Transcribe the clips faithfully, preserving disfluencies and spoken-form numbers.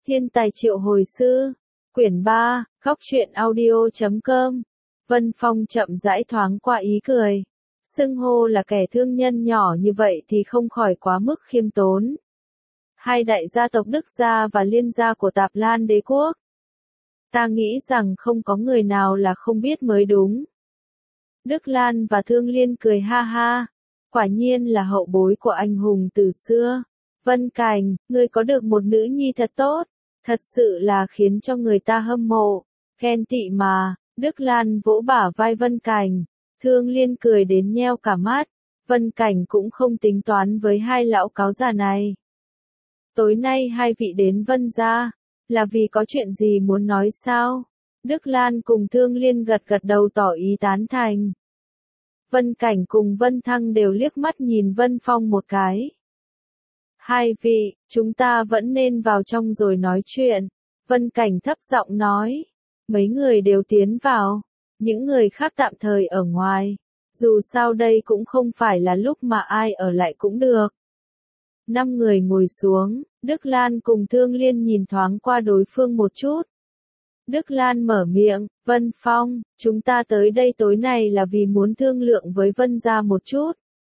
Thiên tài triệu hồi sư, quyển ba, góc truyện audio chấm com. Vân Phong chậm rãi thoáng qua ý cười. Xưng hô là kẻ thương nhân nhỏ như vậy thì không khỏi quá mức khiêm tốn. Hai đại gia tộc Đức gia và Liên gia của Tạp Lan Đế quốc. Ta nghĩ rằng không có người nào là không biết mới đúng. Đức Lan và Thương Liên cười ha ha. Quả nhiên là hậu bối của anh hùng từ xưa. Vân Cảnh, ngươi có được một nữ nhi thật tốt, thật sự là khiến cho người ta hâm mộ, ghen tị mà. Đức Lan vỗ bả vai Vân Cảnh, Thương Liên cười đến nheo cả mắt. Vân Cảnh cũng không tính toán với hai lão cáo già này. Tối nay hai vị đến Vân gia, là vì có chuyện gì muốn nói sao? Đức Lan cùng Thương Liên gật gật đầu tỏ ý tán thành. Vân Cảnh cùng Vân Thăng đều liếc mắt nhìn Vân Phong một cái. Hai vị, chúng ta vẫn nên vào trong rồi nói chuyện. Vân Cảnh thấp giọng nói. Mấy người đều tiến vào. Những người khác tạm thời ở ngoài. Dù sao đây cũng không phải là lúc mà ai ở lại cũng được. Năm người ngồi xuống. Đức Lan cùng Thương Liên nhìn thoáng qua đối phương một chút. Đức Lan mở miệng. Vân Phong, chúng ta tới đây tối nay là vì muốn thương lượng với Vân gia một chút.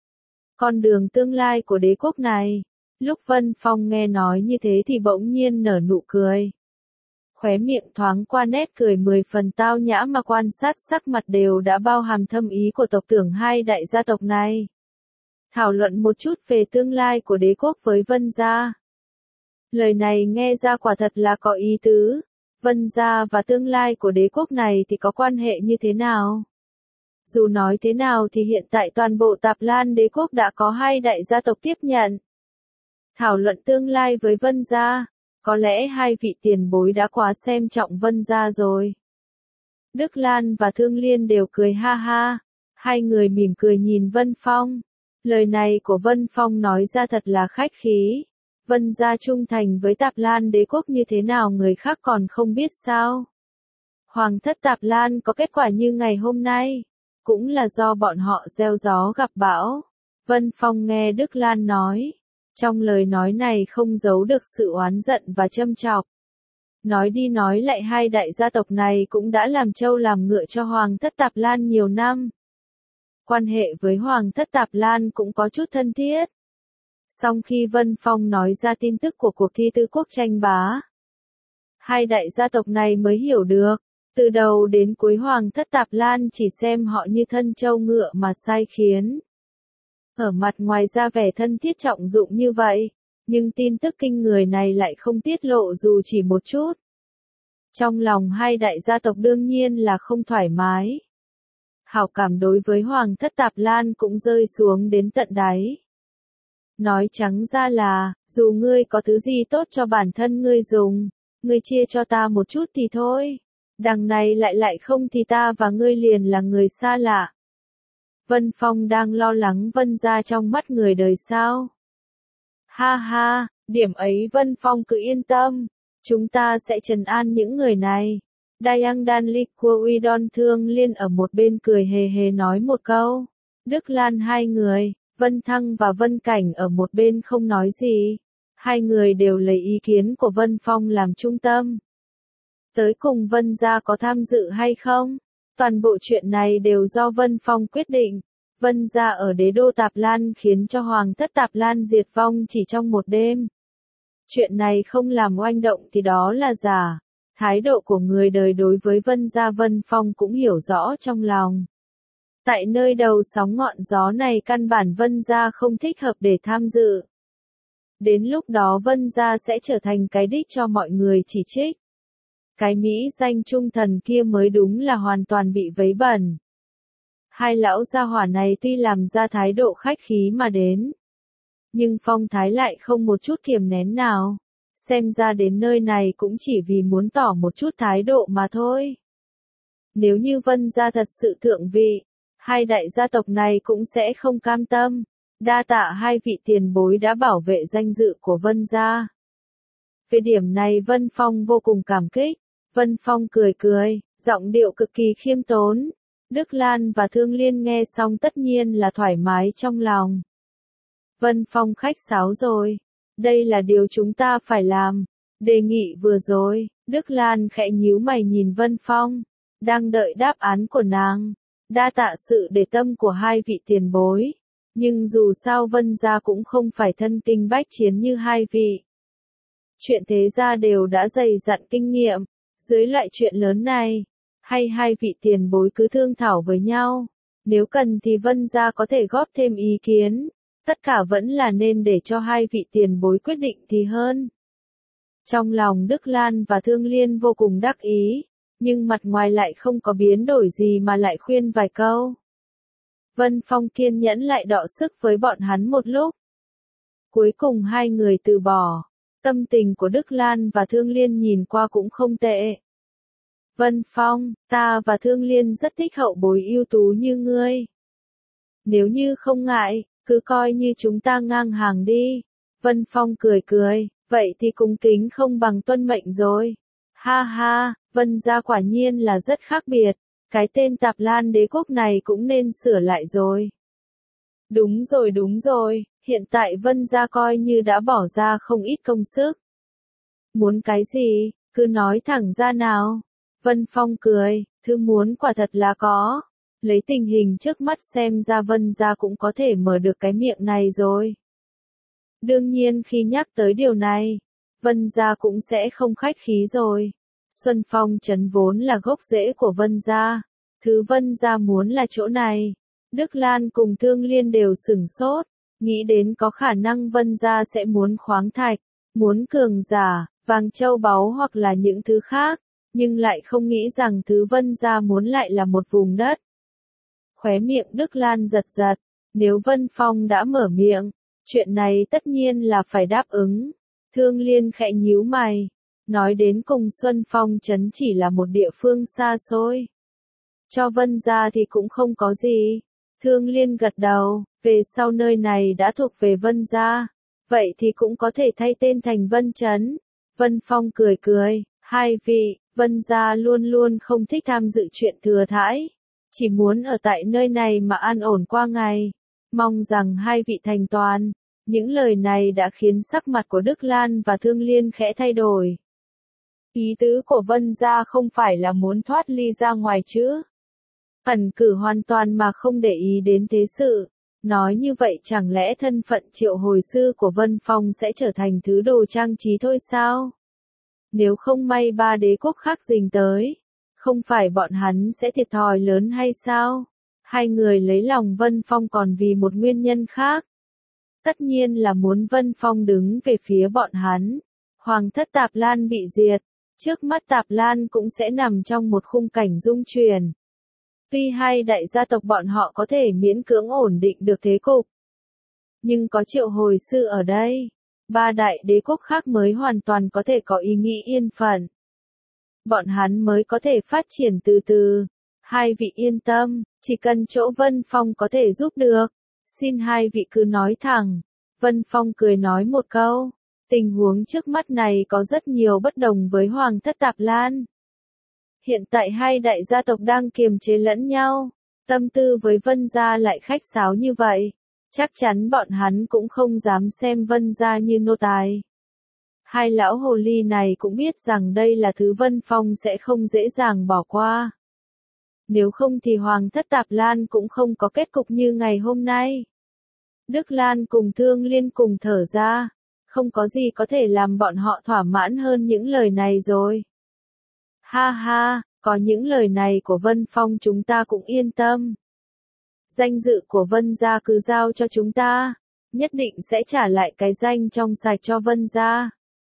Con đường tương lai của đế quốc này. Lúc Vân Phong nghe nói như thế thì bỗng nhiên nở nụ cười. Khóe miệng thoáng qua nét cười mười phần tao nhã mà quan sát sắc mặt đều đã bao hàm thâm ý của tộc trưởng hai đại gia tộc này. Thảo luận một chút về tương lai của đế quốc với Vân gia. Lời này nghe ra quả thật là có ý tứ. Vân gia và tương lai của đế quốc này thì có quan hệ như thế nào? Dù nói thế nào thì hiện tại toàn bộ Tạp Lan đế quốc đã có hai đại gia tộc tiếp nhận. Thảo luận tương lai với Vân gia, có lẽ hai vị tiền bối đã quá xem trọng Vân gia rồi. Đức Lan và Thương Liên đều cười ha ha, hai người mỉm cười nhìn Vân Phong. Lời này của Vân Phong nói ra thật là khách khí. Vân gia trung thành với Tạp Lan đế quốc như thế nào người khác còn không biết sao. Hoàng thất Tạp Lan có kết quả như ngày hôm nay, cũng là do bọn họ gieo gió gặp bão. Vân Phong nghe Đức Lan nói. Trong lời nói này không giấu được sự oán giận và châm chọc. Nói đi nói lại hai đại gia tộc này cũng đã làm trâu làm ngựa cho Hoàng thất Tạp Lan nhiều năm. Quan hệ với Hoàng thất Tạp Lan cũng có chút thân thiết. Song khi Vân Phong nói ra tin tức của cuộc thi tứ quốc tranh bá, hai đại gia tộc này mới hiểu được. Từ đầu đến cuối Hoàng thất Tạp Lan chỉ xem họ như thân trâu ngựa mà sai khiến. Ở mặt ngoài ra vẻ thân thiết trọng dụng như vậy, nhưng tin tức kinh người này lại không tiết lộ dù chỉ một chút. Trong lòng hai đại gia tộc đương nhiên là không thoải mái. Hảo cảm đối với Hoàng thất Tạp Lan cũng rơi xuống đến tận đáy. Nói trắng ra là, dù ngươi có thứ gì tốt cho bản thân ngươi dùng, ngươi chia cho ta một chút thì thôi. Đằng này lại lại không thì ta và ngươi liền là người xa lạ. Vân Phong đang lo lắng Vân gia trong mắt người đời sao? Ha ha, điểm ấy Vân Phong cứ yên tâm, chúng ta sẽ trấn an những người này. Dayang Dan Lik Kua Uy Don Thương Liên ở một bên cười hề hề nói một câu. Đức Lan hai người, Vân Thăng và Vân Cảnh ở một bên không nói gì. Hai người đều lấy ý kiến của Vân Phong làm trung tâm. Tới cùng Vân gia có tham dự hay không? Toàn bộ chuyện này đều do Vân Phong quyết định. Vân gia ở đế đô Tạp Lan khiến cho Hoàng thất Tạp Lan diệt vong chỉ trong một đêm. Chuyện này không làm oanh động thì đó là giả. Thái độ của người đời đối với Vân gia Vân Phong cũng hiểu rõ trong lòng. Tại nơi đầu sóng ngọn gió này căn bản Vân gia không thích hợp để tham dự. Đến lúc đó Vân gia sẽ trở thành cái đích cho mọi người chỉ trích. Cái mỹ danh trung thần kia mới đúng là hoàn toàn bị vấy bẩn. Hai lão gia hỏa này tuy làm ra thái độ khách khí mà đến, nhưng phong thái lại không một chút kiềm nén nào. Xem ra đến nơi này cũng chỉ vì muốn tỏ một chút thái độ mà thôi. Nếu như Vân gia thật sự thượng vị, hai đại gia tộc này cũng sẽ không cam tâm. Đa tạ hai vị tiền bối đã bảo vệ danh dự của Vân gia. Về điểm này Vân Phong vô cùng cảm kích. Vân Phong cười cười, giọng điệu cực kỳ khiêm tốn. Đức Lan và Thương Liên nghe xong tất nhiên là thoải mái trong lòng. Vân Phong khách sáo rồi. Đây là điều chúng ta phải làm. Đề nghị vừa rồi, Đức Lan khẽ nhíu mày nhìn Vân Phong, đang đợi đáp án của nàng. Đa tạ sự để tâm của hai vị tiền bối, nhưng dù sao Vân gia cũng không phải thân kinh bách chiến như hai vị. Chuyện thế gia đều đã dày dặn kinh nghiệm, dưới loại chuyện lớn này, hay hai vị tiền bối cứ thương thảo với nhau, nếu cần thì Vân gia có thể góp thêm ý kiến, tất cả vẫn là nên để cho hai vị tiền bối quyết định thì hơn. Trong lòng Đức Lan và Thương Liên vô cùng đắc ý, nhưng mặt ngoài lại không có biến đổi gì mà lại khuyên vài câu. Vân Phong kiên nhẫn lại đọ sức với bọn hắn một lúc. Cuối cùng hai người từ bỏ, tâm tình của Đức Lan và Thương Liên nhìn qua cũng không tệ. Vân Phong, ta và Thương Liên rất thích hậu bối ưu tú như ngươi. Nếu như không ngại, cứ coi như chúng ta ngang hàng đi. Vân Phong cười cười, vậy thì cung kính không bằng tuân mệnh rồi. Ha ha, Vân gia quả nhiên là rất khác biệt, cái tên Tạp Lan Đế quốc này cũng nên sửa lại rồi. Đúng rồi đúng rồi, hiện tại Vân gia coi như đã bỏ ra không ít công sức. Muốn cái gì, cứ nói thẳng ra nào. Vân Phong cười, thứ muốn quả thật là có. Lấy tình hình trước mắt xem ra Vân gia cũng có thể mở được cái miệng này rồi. Đương nhiên khi nhắc tới điều này, Vân gia cũng sẽ không khách khí rồi. Xuân Phong trấn vốn là gốc rễ của Vân gia, thứ Vân gia muốn là chỗ này. Đức Lan cùng Thương Liên đều sửng sốt, nghĩ đến có khả năng Vân gia sẽ muốn khoáng thạch, muốn cường giả, vàng châu báu hoặc là những thứ khác, nhưng lại không nghĩ rằng thứ Vân gia muốn lại là một vùng đất. Khóe miệng Đức Lan giật giật, nếu Vân Phong đã mở miệng, chuyện này tất nhiên là phải đáp ứng. Thương Liên khẽ nhíu mày, nói đến cùng Xuân Phong trấn chỉ là một địa phương xa xôi. Cho Vân gia thì cũng không có gì. Thương Liên gật đầu, về sau nơi này đã thuộc về Vân gia, vậy thì cũng có thể thay tên thành Vân Trấn. Vân Phong cười cười, hai vị, Vân gia luôn luôn không thích tham dự chuyện thừa thãi, chỉ muốn ở tại nơi này mà an ổn qua ngày, mong rằng hai vị thành toàn. Những lời này đã khiến sắc mặt của Đức Lan và Thương Liên khẽ thay đổi. Ý tứ của Vân gia không phải là muốn thoát ly ra ngoài chứ? Ẩn cử hoàn toàn mà không để ý đến thế sự. Nói như vậy chẳng lẽ thân phận triệu hồi sư của Vân Phong sẽ trở thành thứ đồ trang trí thôi sao? Nếu không may ba đế quốc khác rình tới, không phải bọn hắn sẽ thiệt thòi lớn hay sao? Hai người lấy lòng Vân Phong còn vì một nguyên nhân khác. Tất nhiên là muốn Vân Phong đứng về phía bọn hắn. Hoàng thất Tạp Lan bị diệt, trước mắt Tạp Lan cũng sẽ nằm trong một khung cảnh dung chuyển. Tuy hai đại gia tộc bọn họ có thể miễn cưỡng ổn định được thế cục, nhưng có triệu hồi sư ở đây, ba đại đế quốc khác mới hoàn toàn có thể có ý nghĩ yên phận. Bọn hắn mới có thể phát triển từ từ. Hai vị yên tâm, chỉ cần chỗ Vân Phong có thể giúp được, xin hai vị cứ nói thẳng. Vân Phong cười nói một câu, tình huống trước mắt này có rất nhiều bất đồng với Hoàng thất Tạp Lan. Hiện tại hai đại gia tộc đang kiềm chế lẫn nhau, tâm tư với Vân gia lại khách sáo như vậy, chắc chắn bọn hắn cũng không dám xem Vân gia như nô tài. Hai lão hồ ly này cũng biết rằng đây là thứ Vân Phong sẽ không dễ dàng bỏ qua. Nếu không thì Hoàng thất Tạp Lan cũng không có kết cục như ngày hôm nay. Đức Lan cùng Thương Liên cùng thở ra, không có gì có thể làm bọn họ thỏa mãn hơn những lời này rồi. Ha ha, có những lời này của Vân Phong chúng ta cũng yên tâm. Danh dự của Vân gia cứ giao cho chúng ta, nhất định sẽ trả lại cái danh trong sạch cho Vân gia.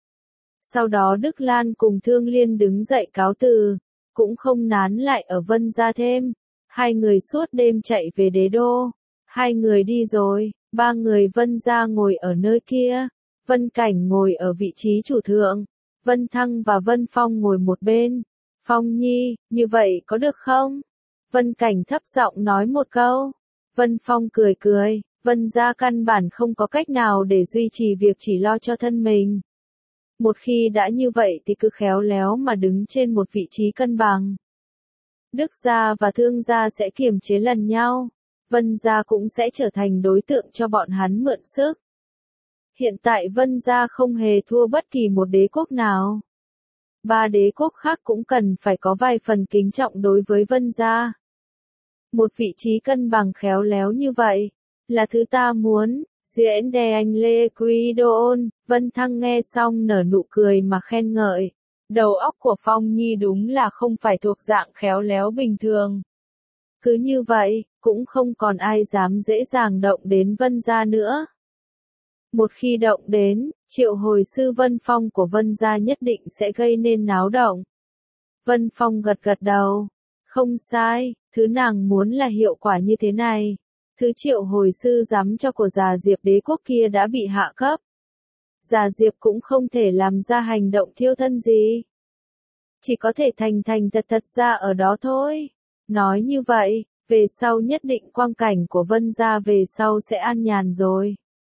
Sau đó Đức Lan cùng Thương Liên đứng dậy cáo từ, cũng không nán lại ở Vân gia thêm. Hai người suốt đêm chạy về đế đô. Hai người đi rồi, ba người Vân gia ngồi ở nơi kia. Vân Cảnh ngồi ở vị trí chủ thượng. Vân Thăng và Vân Phong ngồi một bên. Phong Nhi, như vậy có được không? Vân Cảnh thấp giọng nói một câu. Vân Phong cười cười, Vân gia căn bản không có cách nào để duy trì việc chỉ lo cho thân mình. Một khi đã như vậy thì cứ khéo léo mà đứng trên một vị trí cân bằng. Đức gia và Thương gia sẽ kiềm chế lần nhau, Vân gia cũng sẽ trở thành đối tượng cho bọn hắn mượn sức. Hiện tại Vân gia không hề thua bất kỳ một đế quốc nào. Ba đế quốc khác cũng cần phải có vài phần kính trọng đối với Vân gia. Một vị trí cân bằng khéo léo như vậy, là thứ ta muốn. Diễn đề anh Lê Quý Đôn, Vân Thăng nghe xong nở nụ cười mà khen ngợi. Đầu óc của Phong Nhi đúng là không phải thuộc dạng khéo léo bình thường. Cứ như vậy, cũng không còn ai dám dễ dàng động đến Vân gia nữa. Một khi động đến, triệu hồi sư Vân Phong của Vân gia nhất định sẽ gây nên náo động. Vân Phong gật gật đầu. Không sai, thứ nàng muốn là hiệu quả như thế này. Thứ triệu hồi sư giám cho của già Diệp đế quốc kia đã bị hạ cấp. Già Diệp cũng không thể làm ra hành động thiêu thân gì. Chỉ có thể thành thành thật thật ra ở đó thôi. Nói như vậy, về sau nhất định quang cảnh của Vân gia về sau sẽ an nhàn rồi.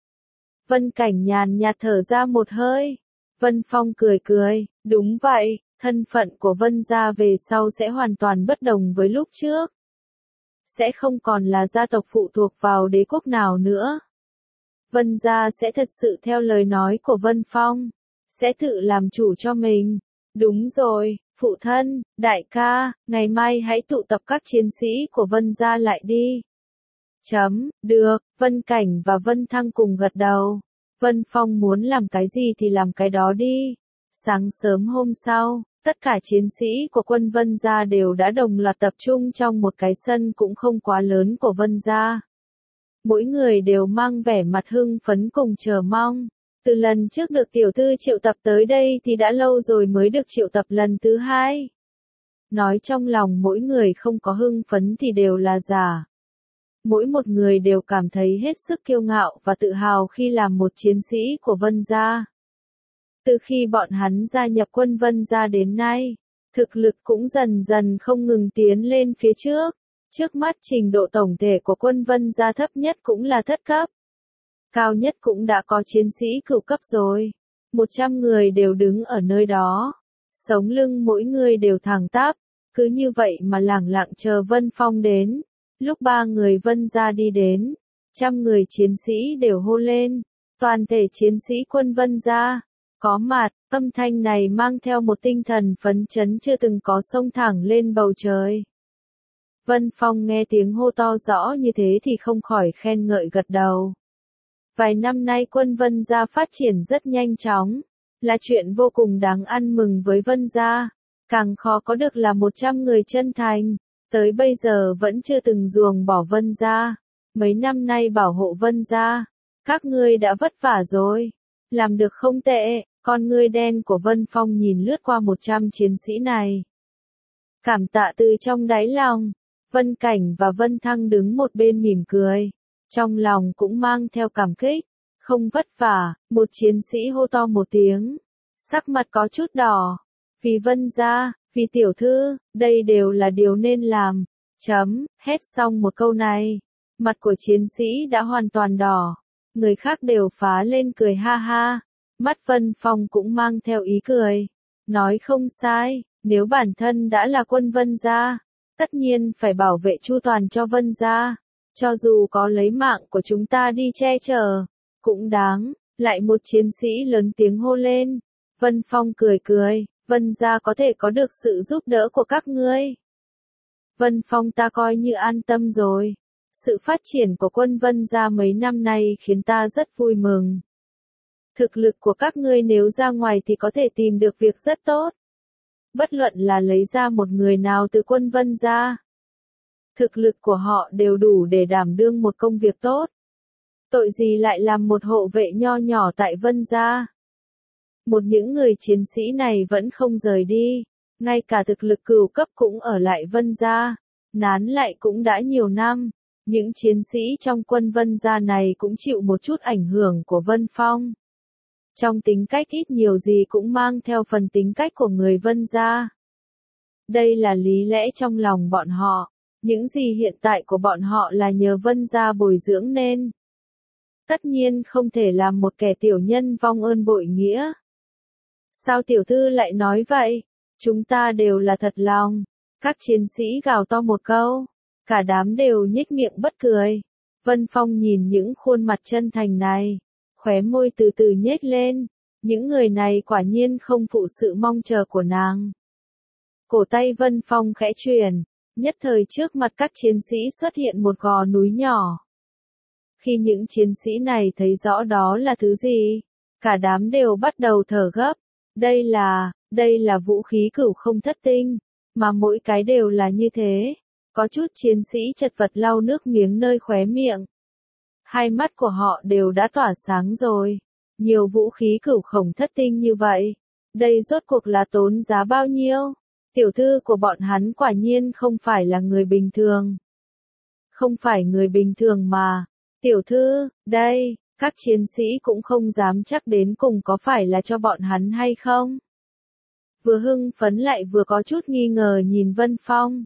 Vân Cảnh nhàn nhạt thở ra một hơi. Vân Phong cười cười, đúng vậy, thân phận của Vân gia về sau sẽ hoàn toàn bất đồng với lúc trước. Sẽ không còn là gia tộc phụ thuộc vào đế quốc nào nữa. Vân gia sẽ thật sự theo lời nói của Vân Phong, sẽ tự làm chủ cho mình. Đúng rồi, phụ thân, đại ca, ngày mai hãy tụ tập các chiến sĩ của Vân gia lại đi. Chấm, được, Vân Cảnh và Vân Thăng cùng gật đầu. Vân Phong muốn làm cái gì thì làm cái đó đi. Sáng sớm hôm sau, tất cả chiến sĩ của quân Vân gia đều đã đồng loạt tập trung trong một cái sân cũng không quá lớn của Vân gia. Mỗi người đều mang vẻ mặt hưng phấn cùng chờ mong. Từ lần trước được tiểu thư triệu tập tới đây thì đã lâu rồi mới được triệu tập lần thứ hai. Nói trong lòng mỗi người không có hưng phấn thì đều là giả. Mỗi một người đều cảm thấy hết sức kiêu ngạo và tự hào khi làm một chiến sĩ của Vân gia. Từ khi bọn hắn gia nhập quân Vân gia đến nay, thực lực cũng dần dần không ngừng tiến lên phía trước. Trước mắt trình độ tổng thể của quân Vân gia thấp nhất cũng là thất cấp. Cao nhất cũng đã có chiến sĩ cửu cấp rồi. Một trăm người đều đứng ở nơi đó. Sống lưng mỗi người đều thẳng tắp. Cứ như vậy mà lẳng lặng chờ Vân Phong đến. Lúc ba người Vân gia đi đến, trăm người chiến sĩ đều hô lên. Toàn thể chiến sĩ quân Vân gia có mặt, âm thanh này mang theo một tinh thần phấn chấn chưa từng có xông thẳng lên bầu trời. Vân Phong nghe tiếng hô to rõ như thế thì không khỏi khen ngợi gật đầu. Vài năm nay quân Vân gia phát triển rất nhanh chóng, là chuyện vô cùng đáng ăn mừng với Vân gia. Càng khó có được là một trăm người chân thành, tới bây giờ vẫn chưa từng ruồng bỏ Vân gia. Mấy năm nay bảo hộ Vân gia, các ngươi đã vất vả rồi, làm được không tệ. Con ngươi đen của Vân Phong nhìn lướt qua một trăm chiến sĩ này. Cảm tạ từ trong đáy lòng. Vân Cảnh và Vân Thăng đứng một bên mỉm cười. Trong lòng cũng mang theo cảm kích. Không vất vả, một chiến sĩ hô to một tiếng. Sắc mặt có chút đỏ. Vì Vân gia, vì tiểu thư, đây đều là điều nên làm. Chấm, hét xong một câu này. Mặt của chiến sĩ đã hoàn toàn đỏ. Người khác đều phá lên cười ha ha. Mắt Vân Phong cũng mang theo ý cười. Nói không sai, nếu bản thân đã là quân Vân gia, tất nhiên phải bảo vệ chu toàn cho Vân gia. Cho dù có lấy mạng của chúng ta đi che chở, cũng đáng. Lại một chiến sĩ lớn tiếng hô lên. Vân Phong cười cười, Vân gia có thể có được sự giúp đỡ của các ngươi. Vân Phong ta coi như an tâm rồi. Sự phát triển của quân Vân gia mấy năm nay khiến ta rất vui mừng. Thực lực của các ngươi nếu ra ngoài thì có thể tìm được việc rất tốt. Bất luận là lấy ra một người nào từ quân Vân gia, thực lực của họ đều đủ để đảm đương một công việc tốt. Tội gì lại làm một hộ vệ nho nhỏ tại Vân gia. Một những người chiến sĩ này vẫn không rời đi, ngay cả thực lực cửu cấp cũng ở lại Vân gia, nán lại cũng đã nhiều năm. Những chiến sĩ trong quân Vân gia này cũng chịu một chút ảnh hưởng của Vân Phong. Trong tính cách ít nhiều gì cũng mang theo phần tính cách của người Vân gia. Đây là lý lẽ trong lòng bọn họ, những gì hiện tại của bọn họ là nhờ Vân gia bồi dưỡng nên. Tất nhiên không thể làm một kẻ tiểu nhân vong ơn bội nghĩa. Sao tiểu thư lại nói vậy? Chúng ta đều là thật lòng. Các chiến sĩ gào to một câu, cả đám đều nhếch miệng bất cười. Vân Phong nhìn những khuôn mặt chân thành này, khóe môi từ từ nhếch lên, những người này quả nhiên không phụ sự mong chờ của nàng. Cổ tay Vân Phong khẽ chuyển, nhất thời trước mặt các chiến sĩ xuất hiện một gò núi nhỏ. Khi những chiến sĩ này thấy rõ đó là thứ gì, cả đám đều bắt đầu thở gấp. Đây là, đây là vũ khí cửu không thất tinh, mà mỗi cái đều là như thế. Có chút chiến sĩ chật vật lau nước miếng nơi khóe miệng. Hai mắt của họ đều đã tỏa sáng rồi. Nhiều vũ khí cửu khổng thất tinh như vậy. Đây rốt cuộc là tốn giá bao nhiêu? Tiểu thư của bọn hắn quả nhiên không phải là người bình thường. Không phải người bình thường mà. Tiểu thư, đây, các chiến sĩ cũng không dám chắc đến cùng có phải là cho bọn hắn hay không. Vừa hưng phấn lại vừa có chút nghi ngờ nhìn Vân Phong.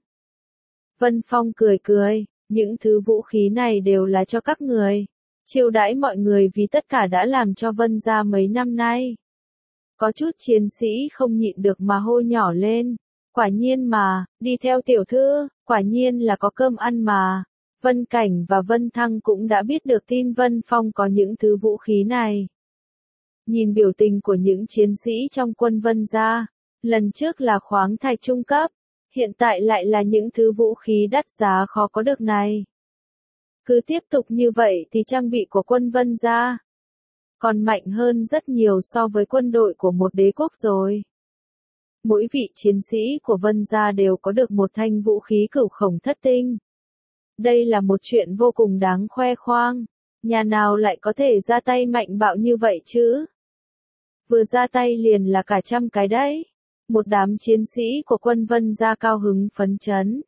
Vân Phong cười cười, những thứ vũ khí này đều là cho các người. Chiêu đãi mọi người vì tất cả đã làm cho Vân gia mấy năm nay. Có chút chiến sĩ không nhịn được mà hô nhỏ lên. Quả nhiên mà, đi theo tiểu thư, quả nhiên là có cơm ăn mà. Vân Cảnh và Vân Thăng cũng đã biết được tin Vân Phong có những thứ vũ khí này. Nhìn biểu tình của những chiến sĩ trong quân Vân gia, lần trước là khoáng thạch trung cấp, hiện tại lại là những thứ vũ khí đắt giá khó có được này. Cứ tiếp tục như vậy thì trang bị của quân Vân gia còn mạnh hơn rất nhiều so với quân đội của một đế quốc rồi. Mỗi vị chiến sĩ của Vân gia đều có được một thanh vũ khí cửu khổng thất tinh. Đây là một chuyện vô cùng đáng khoe khoang. Nhà nào lại có thể ra tay mạnh bạo như vậy chứ? Vừa ra tay liền là cả trăm cái đấy. Một đám chiến sĩ của quân Vân gia cao hứng phấn chấn.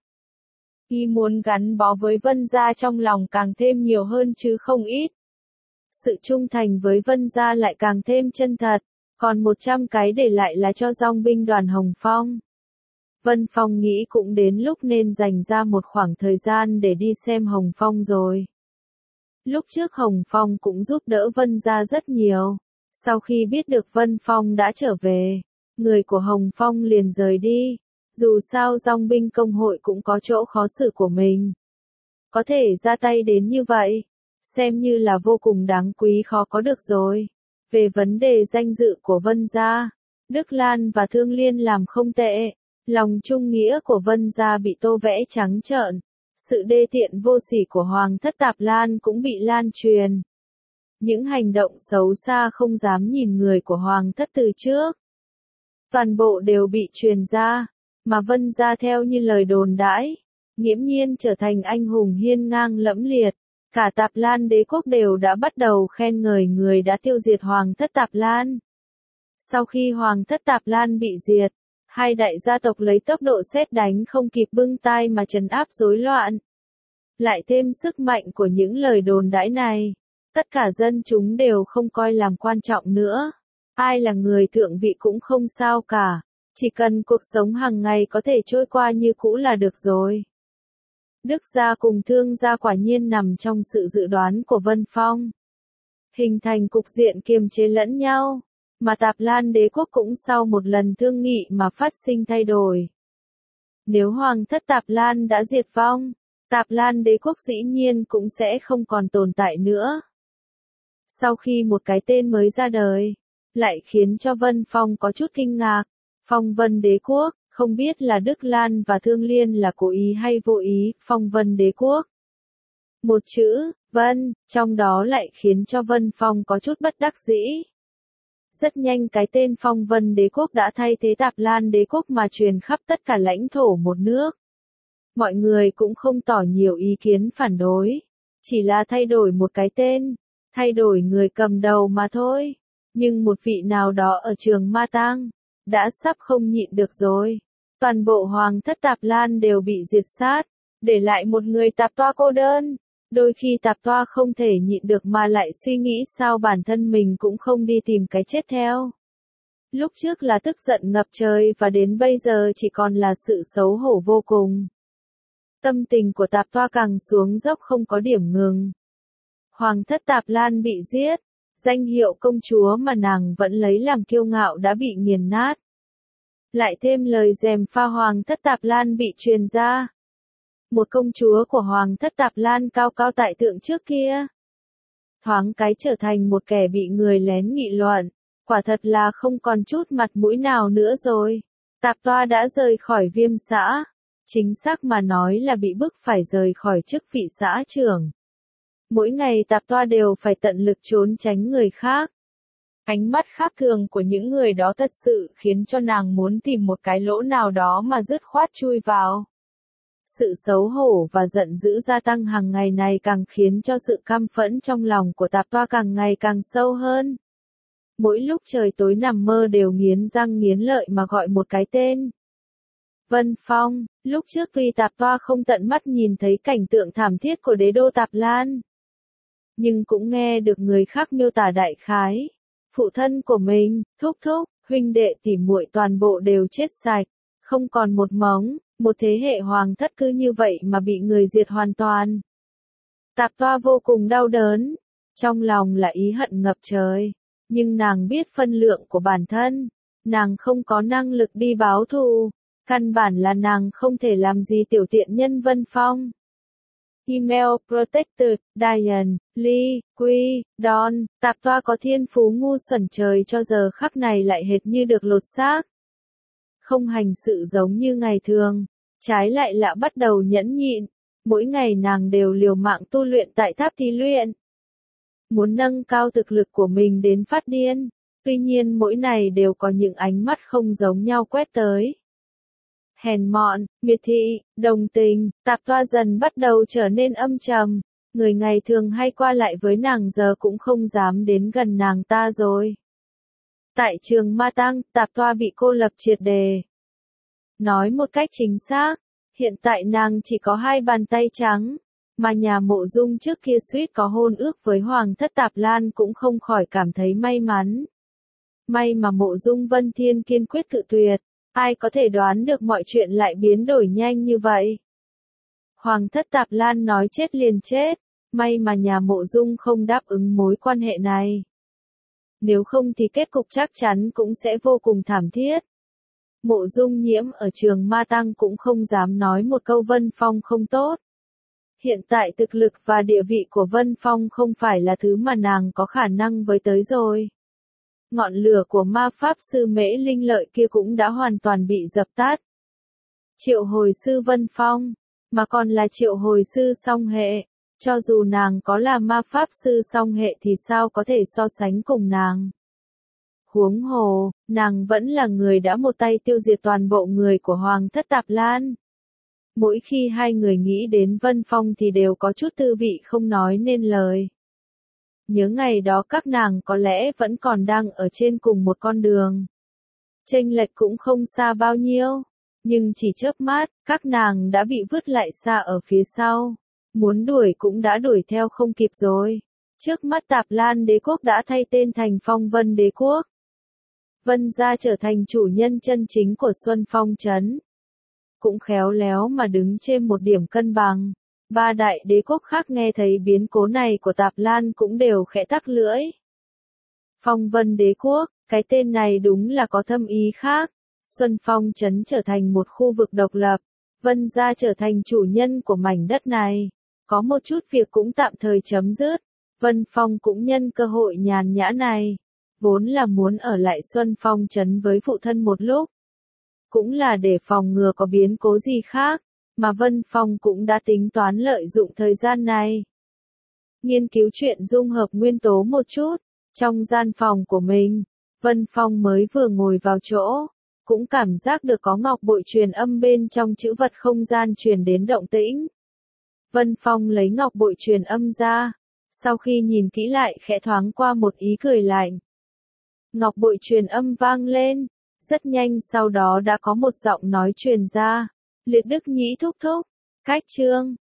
Y muốn gắn bó với Vân gia trong lòng càng thêm nhiều hơn chứ không ít. Sự trung thành với Vân gia lại càng thêm chân thật. Còn một trăm cái để lại là cho dòng binh đoàn Hồng Phong. Vân Phong nghĩ cũng đến lúc nên dành ra một khoảng thời gian để đi xem Hồng Phong rồi. Lúc trước Hồng Phong cũng giúp đỡ Vân gia rất nhiều. Sau khi biết được Vân Phong đã trở về, người của Hồng Phong liền rời đi. Dù sao dòng binh công hội cũng có chỗ khó xử của mình. Có thể ra tay đến như vậy, xem như là vô cùng đáng quý khó có được rồi. Về vấn đề danh dự của Vân gia, Đức Lan và Thương Liên làm không tệ. Lòng trung nghĩa của Vân gia bị tô vẽ trắng trợn. Sự đê tiện vô sỉ của Hoàng thất Tạp Lan cũng bị lan truyền. Những hành động xấu xa không dám nhìn người của Hoàng thất từ trước. Toàn bộ đều bị truyền ra, mà Vân gia theo như lời đồn đãi, nghiễm nhiên trở thành anh hùng hiên ngang lẫm liệt. Cả Tạp Lan đế quốc đều đã bắt đầu khen ngợi người đã tiêu diệt Hoàng thất Tạp Lan. Sau khi Hoàng thất Tạp Lan bị diệt, hai đại gia tộc lấy tốc độ sét đánh không kịp bưng tai mà trấn áp rối loạn. Lại thêm sức mạnh của những lời đồn đãi này, tất cả dân chúng đều không coi làm quan trọng nữa. Ai là người thượng vị cũng không sao cả, chỉ cần cuộc sống hàng ngày có thể trôi qua như cũ là được rồi. Đức gia cùng Thương gia quả nhiên nằm trong sự dự đoán của Vân Phong. Hình thành cục diện kiềm chế lẫn nhau. Mà Tạp Lan đế quốc cũng sau một lần thương nghị mà phát sinh thay đổi. Nếu Hoàng thất Tạp Lan đã diệt vong, Tạp Lan đế quốc dĩ nhiên cũng sẽ không còn tồn tại nữa. Sau khi một cái tên mới ra đời, lại khiến cho Vân Phong có chút kinh ngạc. Phong Vân đế quốc, không biết là Đức Lan và Thương Liên là cố ý hay vô ý, Phong Vân đế quốc. Một chữ, Vân, trong đó lại khiến cho Vân Phong có chút bất đắc dĩ. Rất nhanh cái tên Phong Vân đế quốc đã thay thế Tạp Lan đế quốc mà truyền khắp tất cả lãnh thổ một nước. Mọi người cũng không tỏ nhiều ý kiến phản đối. Chỉ là thay đổi một cái tên, thay đổi người cầm đầu mà thôi. Nhưng một vị nào đó ở trường Ma Tang, đã sắp không nhịn được rồi. Toàn bộ Hoàng thất Tạp Lan đều bị diệt sát, để lại một người Tạp Toa cô đơn. Đôi khi Tạp Toa không thể nhịn được mà lại suy nghĩ sao bản thân mình cũng không đi tìm cái chết theo. Lúc trước là tức giận ngập trời và đến bây giờ chỉ còn là sự xấu hổ vô cùng. Tâm tình của Tạp Toa càng xuống dốc không có điểm ngừng. Hoàng thất Tạp Lan bị giết, danh hiệu công chúa mà nàng vẫn lấy làm kiêu ngạo đã bị nghiền nát. Lại thêm lời gièm pha Hoàng thất Tạp Lan bị truyền ra. Một công chúa của Hoàng thất Tạp Lan cao cao tại thượng trước kia. thoáng cái trở thành một kẻ bị người lén nghị luận. Quả thật là không còn chút mặt mũi nào nữa rồi. Tạp Toa đã rời khỏi Viêm xã. Chính xác mà nói là bị bức phải rời khỏi chức vị xã trưởng. Mỗi ngày Tạp Toa đều phải tận lực trốn tránh người khác. Ánh mắt khác thường của những người đó thật sự khiến cho nàng muốn tìm một cái lỗ nào đó mà dứt khoát chui vào. Sự xấu hổ và giận dữ gia tăng hàng ngày này càng khiến cho sự căm phẫn trong lòng của Tạp Toa càng ngày càng sâu hơn. Mỗi lúc trời tối nằm mơ đều nghiến răng nghiến lợi mà gọi một cái tên. Vân Phong, lúc trước tuy Tạp Toa không tận mắt nhìn thấy cảnh tượng thảm thiết của đế đô Tạp Lan, nhưng cũng nghe được người khác miêu tả đại khái. Phụ thân của mình, thúc thúc, huynh đệ tỉ muội toàn bộ đều chết sạch, không còn một mống, một thế hệ hoàng thất cứ như vậy mà bị người diệt hoàn toàn. Tạp Toa vô cùng đau đớn, trong lòng là ý hận ngập trời, nhưng nàng biết phân lượng của bản thân, nàng không có năng lực đi báo thù, căn bản là nàng không thể làm gì tiểu tiện nhân Vân Phong. Email Protected, Diane, Lee, Quy, Don, Tạp Toa có thiên phú ngu xuẩn trời cho giờ khắc này lại hệt như được lột xác. Không hành sự giống như ngày thường, trái lại là bắt đầu nhẫn nhịn, mỗi ngày nàng đều liều mạng tu luyện tại tháp thí luyện. Muốn nâng cao thực lực của mình đến phát điên, tuy nhiên mỗi ngày đều có những ánh mắt không giống nhau quét tới. Hèn mọn, miệt thị, đồng tình, Tạp Toa dần bắt đầu trở nên âm trầm, người ngày thường hay qua lại với nàng giờ cũng không dám đến gần nàng ta rồi. Tại trường Ma Tăng, Tạp Toa bị cô lập triệt đề. Nói một cách chính xác, hiện tại nàng chỉ có hai bàn tay trắng, mà nhà Mộ Dung trước kia suýt có hôn ước với Hoàng thất Tạp Lan cũng không khỏi cảm thấy may mắn. May mà Mộ Dung Vân Thiên kiên quyết cự tuyệt. Ai có thể đoán được mọi chuyện lại biến đổi nhanh như vậy? Hoàng thất Tạp Lan nói chết liền chết, may mà nhà Mộ Dung không đáp ứng mối quan hệ này. Nếu không thì kết cục chắc chắn cũng sẽ vô cùng thảm thiết. Mộ Dung Nhiễm ở trường Ma Tăng cũng không dám nói một câu Vân Phong không tốt. Hiện tại thực lực và địa vị của Vân Phong không phải là thứ mà nàng có khả năng với tới rồi. Ngọn lửa của ma pháp sư Mễ Linh Lợi kia cũng đã hoàn toàn bị dập tắt. Triệu hồi sư Vân Phong, mà còn là triệu hồi sư song hệ, cho dù nàng có là ma pháp sư song hệ thì sao có thể so sánh cùng nàng. Huống hồ, nàng vẫn là người đã một tay tiêu diệt toàn bộ người của Hoàng thất Tạp Lan. Mỗi khi hai người nghĩ đến Vân Phong thì đều có chút tư vị không nói nên lời. Nhớ ngày đó các nàng có lẽ vẫn còn đang ở trên cùng một con đường. Chênh lệch cũng không xa bao nhiêu, nhưng chỉ chớp mắt, các nàng đã bị vứt lại xa ở phía sau. Muốn đuổi cũng đã đuổi theo không kịp rồi. Trước mắt Tạp Lan đế quốc đã thay tên thành Phong Vân đế quốc. Vân gia trở thành chủ nhân chân chính của Xuân Phong trấn. Cũng khéo léo mà đứng trên một điểm cân bằng. Ba đại đế quốc khác nghe thấy biến cố này của Tạp Lan cũng đều khẽ tắc lưỡi. Phong Vân đế quốc, cái tên này đúng là có thâm ý khác. Xuân Phong trấn trở thành một khu vực độc lập. Vân gia trở thành chủ nhân của mảnh đất này. Có một chút việc cũng tạm thời chấm dứt. Vân Phong cũng nhân cơ hội nhàn nhã này. Vốn là muốn ở lại Xuân Phong trấn với phụ thân một lúc. Cũng là để phòng ngừa có biến cố gì khác. Mà Vân Phong cũng đã tính toán lợi dụng thời gian này. Nghiên cứu chuyện dung hợp nguyên tố một chút. Trong gian phòng của mình, Vân Phong mới vừa ngồi vào chỗ. Cũng cảm giác được có ngọc bội truyền âm bên trong chữ vật không gian truyền đến động tĩnh. Vân Phong lấy ngọc bội truyền âm ra. Sau khi nhìn kỹ lại khẽ thoáng qua một ý cười lạnh. Ngọc bội truyền âm vang lên. Rất nhanh sau đó đã có một giọng nói truyền ra. Liệt Đức Nhĩ thúc thúc. Cách chương.